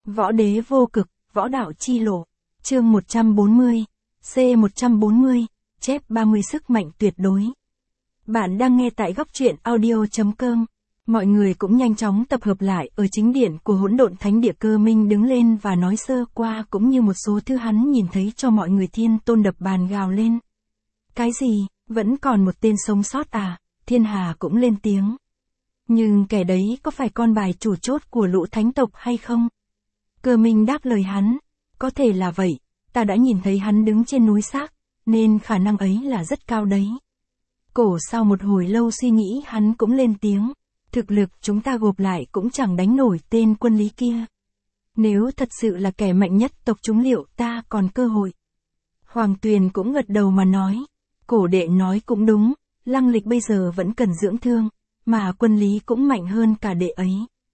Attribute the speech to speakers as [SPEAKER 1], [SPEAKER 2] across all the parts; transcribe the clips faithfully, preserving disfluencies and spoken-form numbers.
[SPEAKER 1] Võ đế vô cực, võ đạo chi lộ. Chương một trăm bốn mươi, C một trăm bốn mươi, chép ba mươi sức mạnh tuyệt đối. Bạn đang nghe tại góc truyện audio chấm com. Mọi người cũng nhanh chóng tập hợp lại ở chính điện của Hỗn Độn Thánh Địa. Cơ Minh đứng lên và nói sơ qua cũng như một số thứ hắn nhìn thấy cho mọi người. Thiên Tôn đập bàn gào lên. Cái gì, vẫn còn một tên sống sót à? Thiên Hà cũng lên tiếng. Nhưng kẻ đấy có phải con bài chủ chốt của lũ thánh tộc hay không? Cơ Minh đáp lời hắn. Có thể là vậy, ta đã nhìn thấy hắn đứng trên núi xác, nên khả năng ấy là rất cao đấy. Cổ sau một hồi lâu suy nghĩ hắn cũng lên tiếng. Thực lực chúng ta gộp lại cũng chẳng đánh nổi tên Quân Lý kia. Nếu thật sự là kẻ mạnh nhất tộc chúng liệu ta còn cơ hội? Hoàng Tuyền cũng gật đầu mà nói. Cổ đệ nói cũng đúng, Lăng Lịch bây giờ vẫn cần dưỡng thương, mà Quân Lý cũng mạnh hơn cả đệ ấy.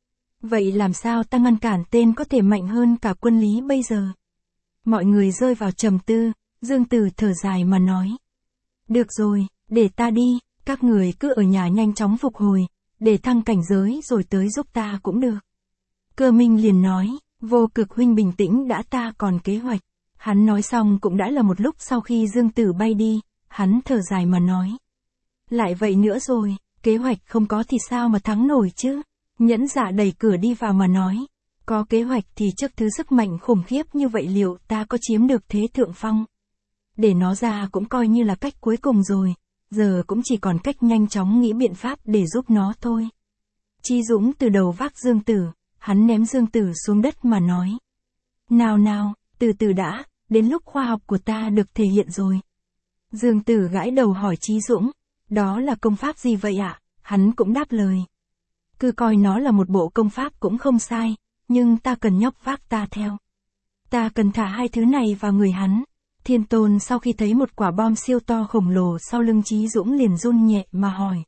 [SPEAKER 1] Vậy làm sao ta ngăn cản tên có thể mạnh hơn cả Quân Lý bây giờ? Mọi người rơi vào trầm tư, Dương Tử thở dài mà nói. Được rồi, để ta đi, các người cứ ở nhà nhanh chóng phục hồi, để thăng cảnh giới rồi tới giúp ta cũng được. Cơ Minh liền nói, Vô Cực huynh bình tĩnh đã, ta còn kế hoạch. Hắn nói xong cũng đã là một lúc sau khi Dương Tử bay đi, hắn thở dài mà nói. Lại vậy nữa rồi, kế hoạch không có thì sao mà thắng nổi chứ? Nhẫn Dạ đẩy cửa đi vào mà nói. Có kế hoạch thì trước thứ sức mạnh khủng khiếp như vậy liệu ta có chiếm được thế thượng phong? Để nó ra cũng coi như là cách cuối cùng rồi, giờ cũng chỉ còn cách nhanh chóng nghĩ biện pháp để giúp nó thôi. Chi Dũng từ đầu vác Dương Tử, hắn ném Dương Tử xuống đất mà nói. Nào nào, từ từ đã, đến lúc khoa học của ta được thể hiện rồi. Dương Tử gãi đầu hỏi Chi Dũng, đó là công pháp gì vậy ạ? Hắn cũng đáp lời. Cứ coi nó là một bộ công pháp cũng không sai, nhưng ta cần nhóc vác ta theo. Ta cần thả hai thứ này vào người hắn. Thiên Tôn sau khi thấy một quả bom siêu to khổng lồ sau lưng Chí Dũng liền run nhẹ mà hỏi.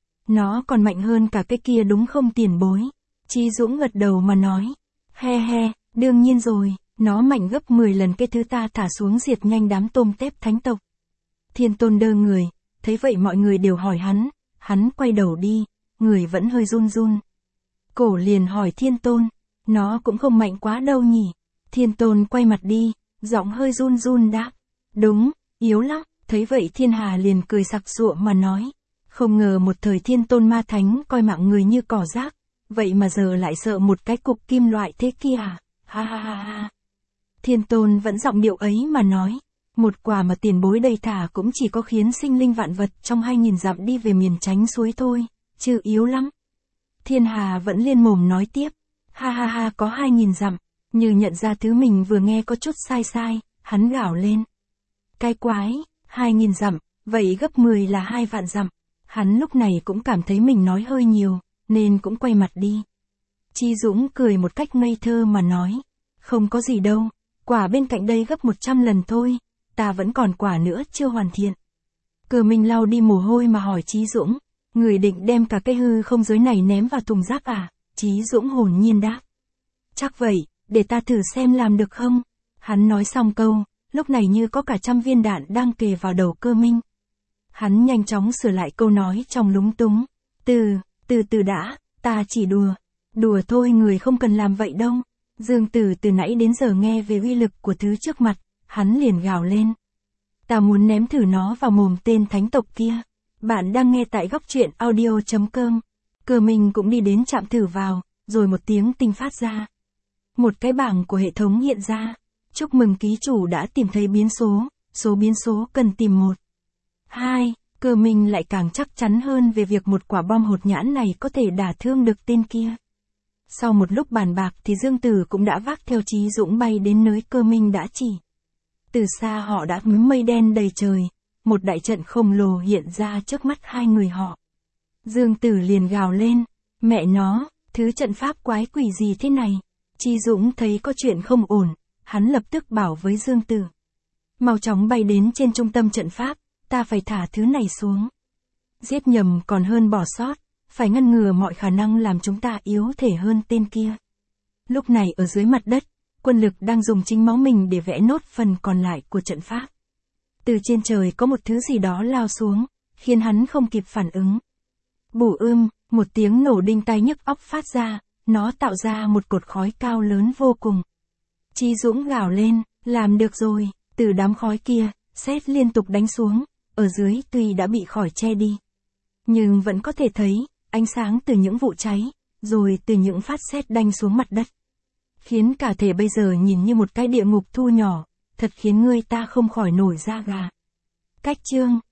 [SPEAKER 1] Nó còn mạnh hơn cả cái kia đúng không tiền bối? Chí Dũng gật đầu mà nói. He he, đương nhiên rồi, nó mạnh gấp mười lần cái thứ ta thả xuống diệt nhanh đám tôm tép thánh tộc. Thiên Tôn đơ người, thấy vậy mọi người đều hỏi hắn, hắn quay đầu đi, người vẫn hơi run run. Cổ liền hỏi Thiên Tôn, nó cũng không mạnh quá đâu nhỉ? Thiên Tôn quay mặt đi, giọng hơi run run đáp. Đúng, yếu lắm. Thấy vậy Thiên Hà liền cười sặc sụa mà nói. Không ngờ một thời Thiên Tôn ma thánh coi mạng người như cỏ rác, vậy mà giờ lại sợ một cái cục kim loại thế kia à? Ha ha ha ha. Thiên Tôn vẫn giọng điệu ấy mà nói. Một quả mà tiền bối đây thả cũng chỉ có khiến sinh linh vạn vật trong hai nghìn dặm đi về miền tránh suối thôi, chứ yếu lắm. Thiên Hà vẫn liên mồm nói tiếp. Ha ha ha, có hai nghìn dặm. Như nhận ra thứ mình vừa nghe có chút sai sai, hắn gào lên. Cái quái, hai nghìn dặm, vậy gấp mười là hai vạn dặm. Hắn lúc này cũng cảm thấy mình nói hơi nhiều, nên cũng quay mặt đi. Chi Dũng cười một cách ngây thơ mà nói. Không có gì đâu, quả bên cạnh đây gấp một trăm lần thôi, ta vẫn còn quả nữa chưa hoàn thiện. Cơ Minh lau đi mồ hôi mà hỏi Chí Dũng. Người định đem cả cái hư không giới này ném vào thùng rác à? Chí Dũng hồn nhiên đáp. Chắc vậy, để ta thử xem làm được không? Hắn nói xong câu, lúc này như có cả trăm viên đạn đang kề vào đầu Cơ Minh. Hắn nhanh chóng sửa lại câu nói trong lúng túng. Từ, từ từ đã, ta chỉ đùa. Đùa thôi, người không cần làm vậy đâu. Dương Tử từ nãy đến giờ nghe về uy lực của thứ trước mặt, hắn liền gào lên. Ta muốn ném thử nó vào mồm tên thánh tộc kia. Bạn đang nghe tại góc truyện audio chấm com. Cơ Minh cũng đi đến chạm thử vào, rồi một tiếng tinh phát ra. Một cái bảng của hệ thống hiện ra. Chúc mừng ký chủ đã tìm thấy biến số, số biến số cần tìm một. Hai, Cơ Minh lại càng chắc chắn hơn về việc một quả bom hột nhãn này có thể đả thương được tên kia. Sau một lúc bàn bạc thì Dương Tử cũng đã vác theo Chí Dũng bay đến nơi Cơ Minh đã chỉ. Từ xa họ đã thấy mây đen đầy trời, một đại trận khổng lồ hiện ra trước mắt hai người họ. Dương Tử liền gào lên, mẹ nó, thứ trận pháp quái quỷ gì thế này? Chi Dũng thấy có chuyện không ổn, hắn lập tức bảo với Dương Tử. Mau chóng bay đến trên trung tâm trận pháp, ta phải thả thứ này xuống. Giết nhầm còn hơn bỏ sót, phải ngăn ngừa mọi khả năng làm chúng ta yếu thể hơn tên kia. Lúc này ở dưới mặt đất, quân lực đang dùng chính máu mình để vẽ nốt phần còn lại của trận pháp. Từ trên trời có một thứ gì đó lao xuống, khiến hắn không kịp phản ứng. Bù ưm, một tiếng nổ đinh tai nhức óc phát ra, nó tạo ra một cột khói cao lớn vô cùng. Chi Dũng gào lên, làm được rồi, từ đám khói kia, sét liên tục đánh xuống, ở dưới tuy đã bị khói che đi. Nhưng vẫn có thể thấy, ánh sáng từ những vụ cháy, rồi từ những phát sét đanh xuống mặt đất. Khiến cả thể bây giờ nhìn như một cái địa ngục thu nhỏ, thật khiến người ta không khỏi nổi da gà. Cách chương